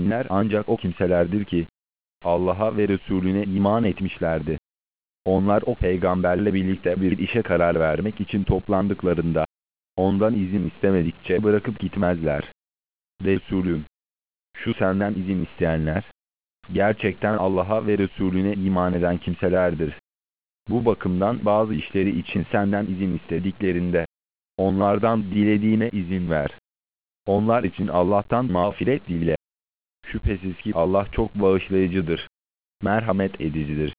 edenler ancak o kimselerdir ki, Allah'a ve Resulüne iman etmişlerdi. Onlar o peygamberle birlikte bir işe karar vermek için toplandıklarında, ondan izin istemedikçe bırakıp gitmezler. Resulüm, şu senden izin isteyenler, gerçekten Allah'a ve Resulüne iman eden kimselerdir. Bu bakımdan bazı işleri için senden izin istediklerinde, onlardan dilediğine izin ver. Onlar için Allah'tan mağfiret dile. Şüphesiz ki Allah çok bağışlayıcıdır, merhamet edicidir.